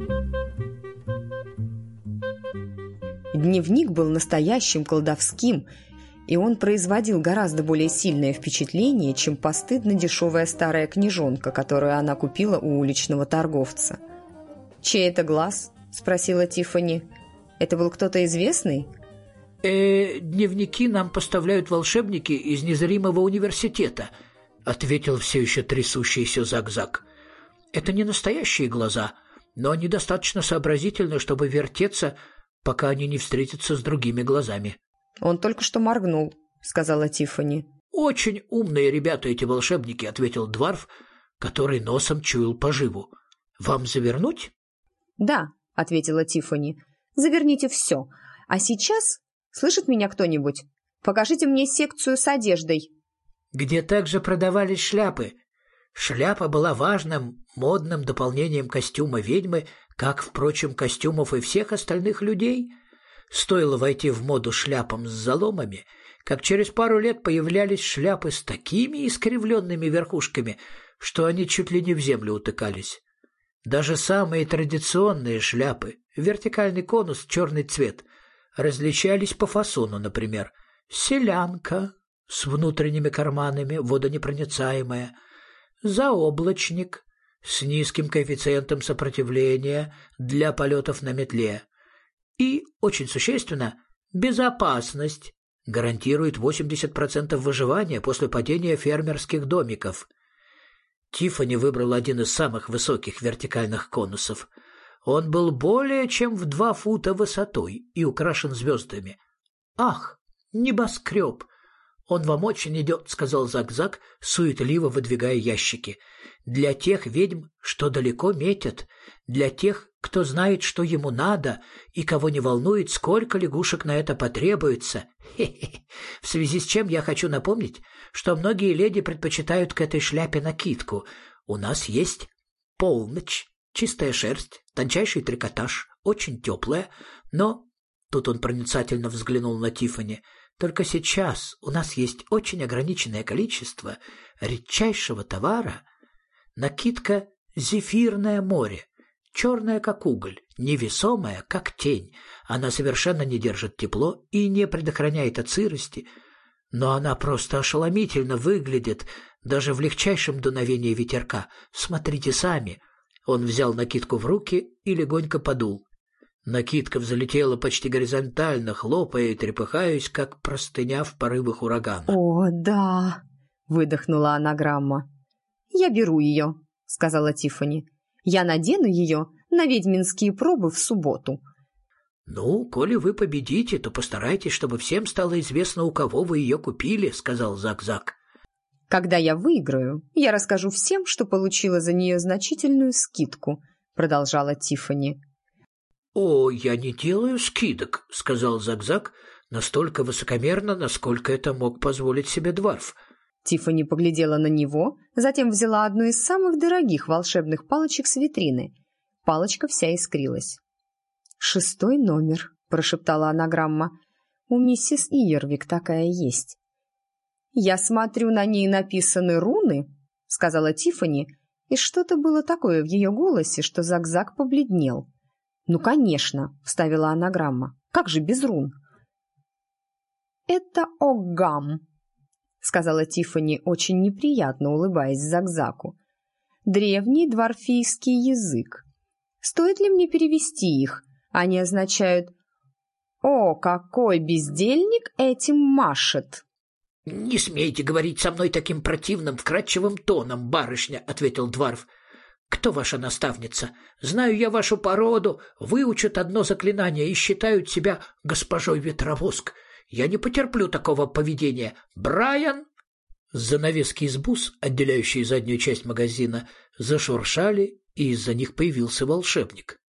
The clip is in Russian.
Дневник был настоящим колдовским, и он производил гораздо более сильное впечатление, чем постыдно дешевая старая книжонка, которую она купила у уличного торговца. «Чей это глаз?» – спросила Тиффани. «Это был кто-то известный?» Дневники нам поставляют волшебники из незримого университета», — ответил все еще трясущийся Зак-Зак. «Это не настоящие глаза, но они достаточно сообразительны, чтобы вертеться, пока они не встретятся с другими глазами». «Он только что моргнул», — сказала Тиффани. «Очень умные ребята эти волшебники», — ответил Дварф, который носом чуял поживу. «Вам завернуть?» «Да», — ответила Тиффани. «Заверните все. А сейчас... Слышит меня кто-нибудь? Покажите мне секцию с одеждой». «Где также продавались шляпы. Шляпа была важным, модным дополнением костюма ведьмы, как, впрочем, костюмов и всех остальных людей. Стоило войти в моду шляпам с заломами, как через пару лет появлялись шляпы с такими искривленными верхушками, что они чуть ли не в землю утыкались. Даже самые традиционные шляпы, вертикальный конус, черный цвет, различались по фасону, например, селянка с внутренними карманами, водонепроницаемая, заоблачник с низким коэффициентом сопротивления для полетов на метле и, очень существенно, безопасность, гарантирует 80% выживания после падения фермерских домиков. Тиффани выбрал один из самых высоких вертикальных конусов. Он был более чем в 2 фута высотой и украшен звездами. «Ах, небоскреб! Он вам очень идет», — сказал Зак-Зак, суетливо выдвигая ящики. «Для тех ведьм, что далеко метят, для тех, кто знает, что ему надо, и кого не волнует, сколько лягушек на это потребуется. Хе-хе. В связи с чем я хочу напомнить, что многие леди предпочитают к этой шляпе накидку. У нас есть полночь». Чистая шерсть, тончайший трикотаж, очень теплая, но... Тут он проницательно взглянул на Тиффани. Только сейчас у нас есть очень ограниченное количество редчайшего товара. Накидка «Зефирное море», черная как уголь, невесомая как тень. Она совершенно не держит тепло и не предохраняет от сырости, но она просто ошеломительно выглядит даже в легчайшем дуновении ветерка. Смотрите сами. Он взял накидку в руки и легонько подул. Накидка взлетела почти горизонтально, хлопая и трепыхаясь, как простыня в порывах урагана. «О, да!» — выдохнула анаграмма. «Я беру ее», — сказала Тиффани. «Я надену ее на ведьминские пробы в субботу». «Ну, коли вы победите, то постарайтесь, чтобы всем стало известно, у кого вы ее купили», — сказал Зак-Зак. «Когда я выиграю, я расскажу всем, что получила за нее значительную скидку», — продолжала Тиффани. «О, я не делаю скидок», — сказал Зак-Зак, настолько высокомерно, насколько это мог позволить себе Дварф. Тиффани поглядела на него, затем взяла одну из самых дорогих волшебных палочек с витрины. Палочка вся искрилась. «6 номер», — прошептала анаграмма. «У миссис Иервик такая есть». «Я смотрю, на ней написаны руны», — сказала Тиффани, и что-то было такое в ее голосе, что Зак-Зак побледнел. «Ну, конечно», — вставила анаграмма. «Как же без рун?» «Это Оггам», — сказала Тиффани, очень неприятно улыбаясь Зак-Заку. «Древний дварфийский язык. Стоит ли мне перевести их? Они означают «О, какой бездельник этим машет!» «Не смейте говорить со мной таким противным, вкрадчивым тоном, барышня», — ответил Дварф. «Кто ваша наставница? Знаю я вашу породу, выучат одно заклинание и считают себя госпожой Ветровоск. Я не потерплю такого поведения. Брайан!» Занавески из бус, отделяющие заднюю часть магазина, зашуршали, и из-за них появился волшебник.